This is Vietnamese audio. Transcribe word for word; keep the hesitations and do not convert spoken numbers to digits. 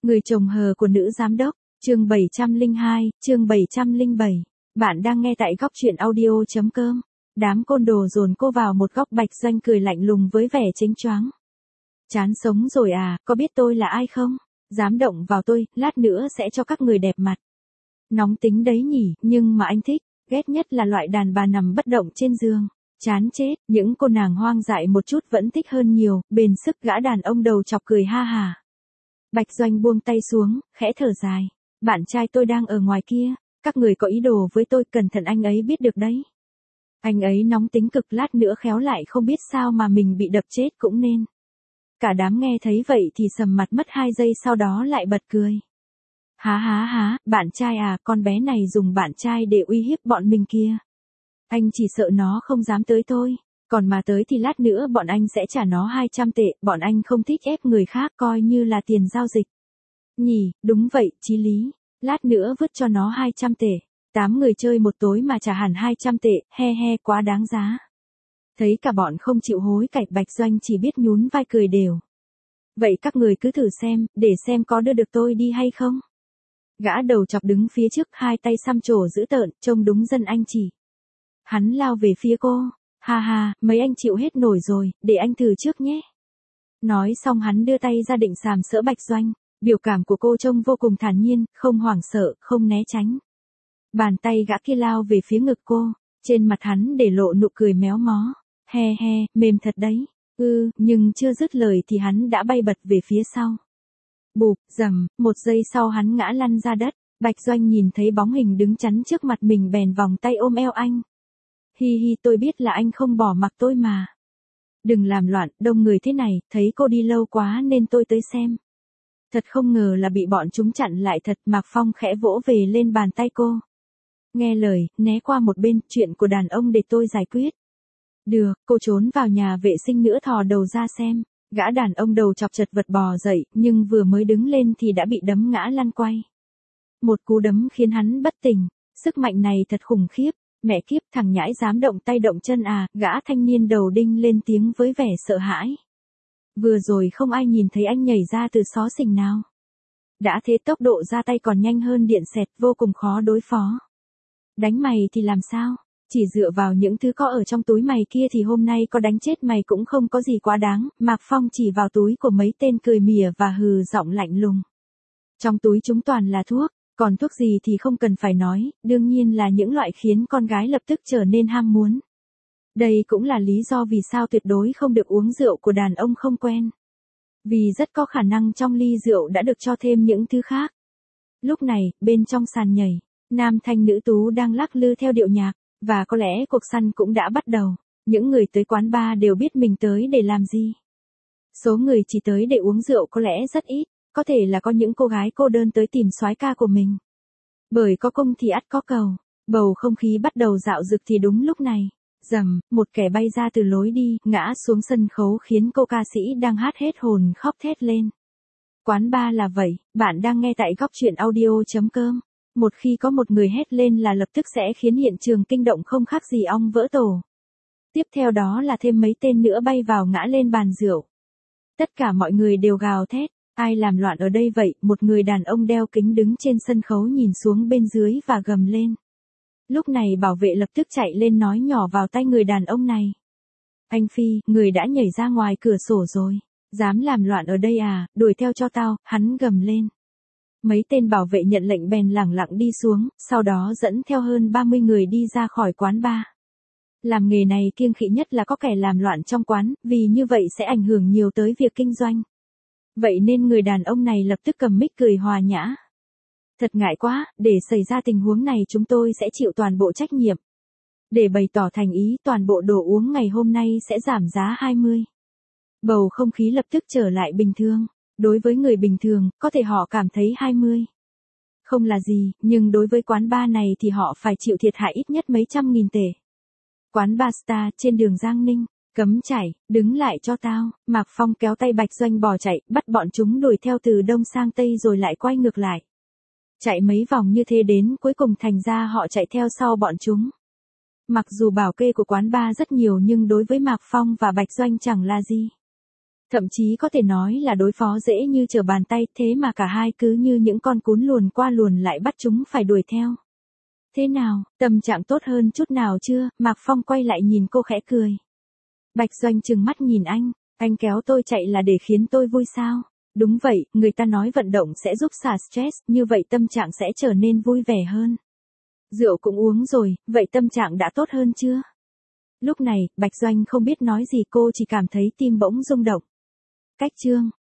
Người chồng hờ của nữ giám đốc, chương bảy trăm lẻ hai, chương bảy trăm lẻ bảy. Bạn đang nghe tại góc truyện audio.com. Đám côn đồ dồn cô vào một góc, Bạch Doanh cười lạnh lùng với vẻ chếnh choáng. Chán sống rồi à, có biết tôi là ai không? Dám động vào tôi, lát nữa sẽ cho các người đẹp mặt. Nóng tính đấy nhỉ, nhưng mà anh thích, ghét nhất là loại đàn bà nằm bất động trên giường. Chán chết, những cô nàng hoang dại một chút vẫn thích hơn nhiều, bền sức. Gã đàn ông đầu chọc cười ha hà. Bạch Doanh buông tay xuống, khẽ thở dài. Bạn trai tôi đang ở ngoài kia, các người có ý đồ với tôi, cẩn thận anh ấy biết được đấy. Anh ấy nóng tính cực, lát nữa khéo lại không biết sao mà mình bị đập chết cũng nên. Cả đám nghe thấy vậy thì sầm mặt mất hai giây, sau đó lại bật cười. Há há há, bạn trai à, con bé này dùng bạn trai để uy hiếp bọn mình kia. Anh chỉ sợ nó không dám tới thôi, còn mà tới thì lát nữa bọn anh sẽ trả nó hai trăm tệ, bọn anh không thích ép người khác, coi như là tiền giao dịch. Nhỉ, đúng vậy, chí lý, lát nữa vứt cho nó hai trăm tệ, tám người chơi một tối mà trả hẳn hai trăm tệ, he he, quá đáng giá. Thấy cả bọn không chịu hối cải, Bạch Doanh chỉ biết nhún vai cười đều. Vậy các người cứ thử xem, để xem có đưa được tôi đi hay không. Gã đầu chọc đứng phía trước, hai tay xăm trổ dữ tợn, trông đúng dân anh chỉ. Hắn lao về phía cô. Ha ha, mấy anh chịu hết nổi rồi, để anh thử trước nhé. Nói xong hắn đưa tay ra định sàm sỡ Bạch Doanh. Biểu cảm của cô trông vô cùng thản nhiên, không hoảng sợ, không né tránh. Bàn tay gã kia lao về phía ngực cô. Trên mặt hắn để lộ nụ cười méo mó. He he, mềm thật đấy. Ừ, nhưng chưa dứt lời thì hắn đã bay bật về phía sau. Bụp, rầm, một giây sau hắn ngã lăn ra đất. Bạch Doanh nhìn thấy bóng hình đứng chắn trước mặt mình bèn vòng tay ôm eo anh. Hi hi, tôi biết là anh không bỏ mặc tôi mà. Đừng làm loạn, đông người thế này, thấy cô đi lâu quá nên tôi tới xem. Thật không ngờ là bị bọn chúng chặn lại thật. Mạc Phong khẽ vỗ về lên bàn tay cô. Nghe lời, né qua một bên, chuyện của đàn ông để tôi giải quyết. Được, cô trốn vào nhà vệ sinh nữa, thò đầu ra xem. Gã đàn ông đầu chọc chật vật bò dậy, nhưng vừa mới đứng lên thì đã bị đấm ngã lăn quay. Một cú đấm khiến hắn bất tỉnh, sức mạnh này thật khủng khiếp. Mẹ kiếp, thằng nhãi dám động tay động chân à, gã thanh niên đầu đinh lên tiếng với vẻ sợ hãi. Vừa rồi không ai nhìn thấy anh nhảy ra từ xó xỉnh nào. Đã thế tốc độ ra tay còn nhanh hơn điện xẹt, vô cùng khó đối phó. Đánh mày thì làm sao? Chỉ dựa vào những thứ có ở trong túi mày kia thì hôm nay có đánh chết mày cũng không có gì quá đáng. Mạc Phong chỉ vào túi của mấy tên cười mỉa và hừ giọng lạnh lùng. Trong túi chúng toàn là thuốc, còn thuốc gì thì không cần phải nói, đương nhiên là những loại khiến con gái lập tức trở nên ham muốn. Đây cũng là lý do vì sao tuyệt đối không được uống rượu của đàn ông không quen. Vì rất có khả năng trong ly rượu đã được cho thêm những thứ khác. Lúc này, bên trong sàn nhảy, nam thanh nữ tú đang lắc lư theo điệu nhạc, và có lẽ cuộc săn cũng đã bắt đầu. Những người tới quán bar đều biết mình tới để làm gì. Số người chỉ tới để uống rượu có lẽ rất ít, có thể là có những cô gái cô đơn tới tìm soái ca của mình. Bởi có cung thì ắt có cầu, bầu không khí bắt đầu dạo dực thì đúng lúc này. Rầm, một kẻ bay ra từ lối đi, ngã xuống sân khấu khiến cô ca sĩ đang hát hết hồn khóc thét lên. Quán bar là vậy, bạn đang nghe tại góc truyện audio.com. Một khi có một người hét lên là lập tức sẽ khiến hiện trường kinh động không khác gì ong vỡ tổ. Tiếp theo đó là thêm mấy tên nữa bay vào ngã lên bàn rượu. Tất cả mọi người đều gào thét, ai làm loạn ở đây vậy? Một người đàn ông đeo kính đứng trên sân khấu nhìn xuống bên dưới và gầm lên. Lúc này bảo vệ lập tức chạy lên nói nhỏ vào tai người đàn ông này. Anh Phi, người đã nhảy ra ngoài cửa sổ rồi. Dám làm loạn ở đây à, đuổi theo cho tao, hắn gầm lên. Mấy tên bảo vệ nhận lệnh bèn lẳng lặng đi xuống, sau đó dẫn theo hơn ba mươi người đi ra khỏi quán bar. Làm nghề này kiêng kỵ nhất là có kẻ làm loạn trong quán, vì như vậy sẽ ảnh hưởng nhiều tới việc kinh doanh. Vậy nên người đàn ông này lập tức cầm mic cười hòa nhã. Thật ngại quá, để xảy ra tình huống này chúng tôi sẽ chịu toàn bộ trách nhiệm. Để bày tỏ thành ý, toàn bộ đồ uống ngày hôm nay sẽ giảm giá hai mươi. Bầu không khí lập tức trở lại bình thường. Đối với người bình thường, có thể họ cảm thấy hai mươi không là gì, nhưng đối với quán bar này thì họ phải chịu thiệt hại ít nhất mấy trăm nghìn tệ. Quán bar Star trên đường Giang Ninh, cấm chảy, đứng lại cho tao. Mạc Phong kéo tay Bạch Doanh bỏ chạy, bắt bọn chúng đuổi theo từ đông sang tây rồi lại quay ngược lại. Chạy mấy vòng như thế đến cuối cùng thành ra họ chạy theo sau bọn chúng. Mặc dù bảo kê của quán bar rất nhiều nhưng đối với Mạc Phong và Bạch Doanh chẳng là gì. Thậm chí có thể nói là đối phó dễ như trở bàn tay, thế mà cả hai cứ như những con cún luồn qua luồn lại bắt chúng phải đuổi theo. Thế nào, tâm trạng tốt hơn chút nào chưa? Mạc Phong quay lại nhìn cô khẽ cười. Bạch Doanh trừng mắt nhìn anh, anh kéo tôi chạy là để khiến tôi vui sao? Đúng vậy, người ta nói vận động sẽ giúp xả stress, như vậy tâm trạng sẽ trở nên vui vẻ hơn. Rượu cũng uống rồi, vậy tâm trạng đã tốt hơn chưa? Lúc này, Bạch Doanh không biết nói gì, cô chỉ cảm thấy tim bỗng rung động. Cách chương